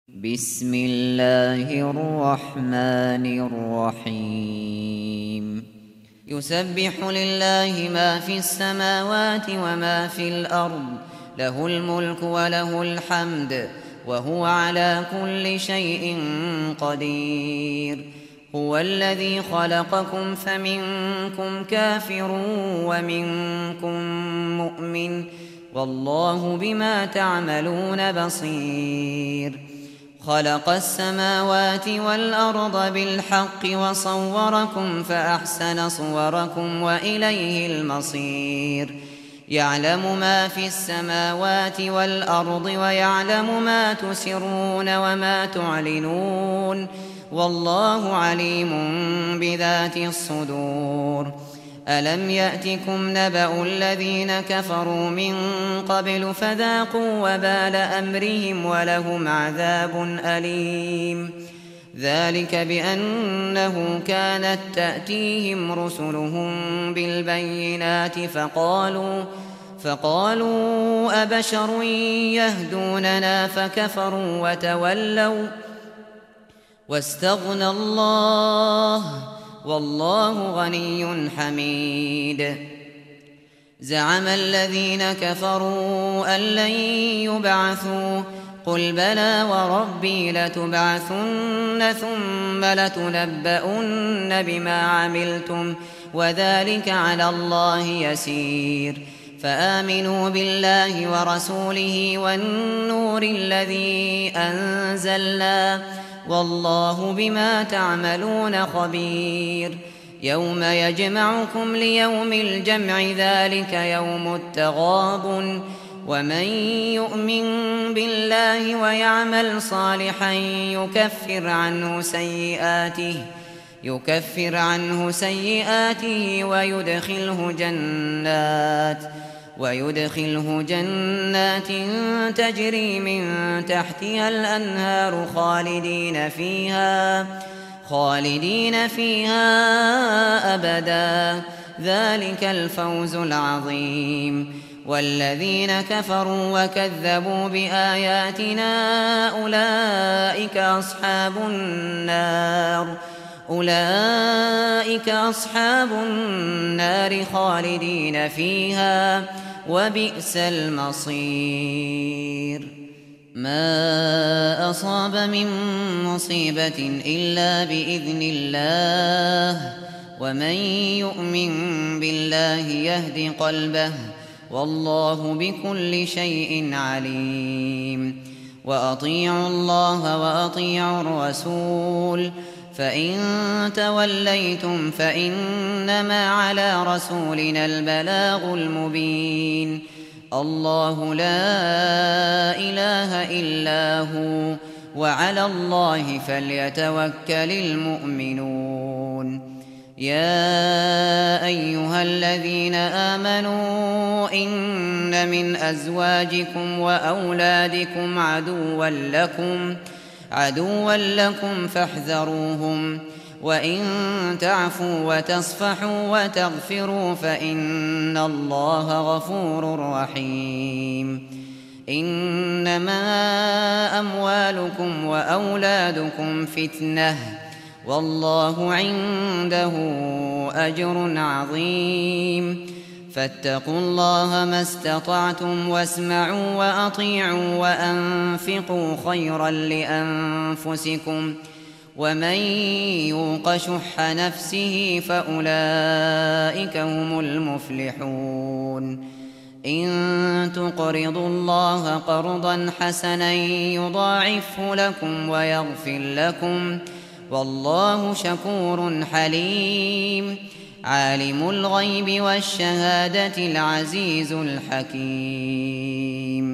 بسم الله الرحمن الرحيم. يسبح لله ما في السماوات وما في الأرض، له الملك وله الحمد، وهو على كل شيء قدير. هو الذي خلقكم فمنكم كافر ومنكم مؤمن، والله بما تعملون بصير. خلق السماوات والأرض بالحق وصوركم فأحسن صوركم وإليه المصير. يعلم ما في السماوات والأرض ويعلم ما تسرون وما تعلنون، والله عليم بذات الصدور. ألم يأتكم نبأ الذين كفروا من قبل فذاقوا وبال أمرهم ولهم عذاب أليم. ذلك بأنه كانت تأتيهم رسلهم بالبينات فقالوا أبشر يهدوننا فكفروا وتولوا واستغنى الله، والله غني حميد. زعم الذين كفروا أن لن يبعثوا، قل بلى وربي لتبعثن ثم لتنبؤن بما عملتم، وذلك على الله يسير. فآمنوا بالله ورسوله والنور الذي أنزلنا، والله بما تعملون خبير. يوم يجمعكم ليوم الجمع، ذلك يوم التغابن. ومن يؤمن بالله ويعمل صالحا يكفر عنه سيئاته ويدخله جنات تجري من تحتها الأنهار خالدين فيها أبدا، ذلك الفوز العظيم. والذين كفروا وكذبوا بآياتنا أولئك أصحاب النار خالدين فيها، وبئس المصير. ما أصاب من مصيبة إلا بإذن الله، ومن يؤمن بالله يهد قلبه، والله بكل شيء عليم. وأطيعوا الله وأطيعوا الرسول، فإن توليتم فإنما على رسولنا البلاغ المبين. الله لا إله إلا هو، وعلى الله فليتوكل المؤمنون. يا أيها الذين آمنوا إن من أزواجكم وأولادكم عدوا لكم فاحذروهم، وإن تعفوا وتصفحوا وتغفروا فإن الله غفور رحيم. إنما أموالكم وأولادكم فتنة، والله عنده أجر عظيم. فاتقوا الله ما استطعتم، واسمعوا وأطيعوا وأنفقوا خيرا لأنفسكم، ومن يوق شح نفسه فأولئك هم المفلحون. إن تقرضوا الله قرضا حسنا يضاعفه لكم ويغفر لكم، والله شكور حليم. عالم الغيب والشهادة العزيز الحكيم.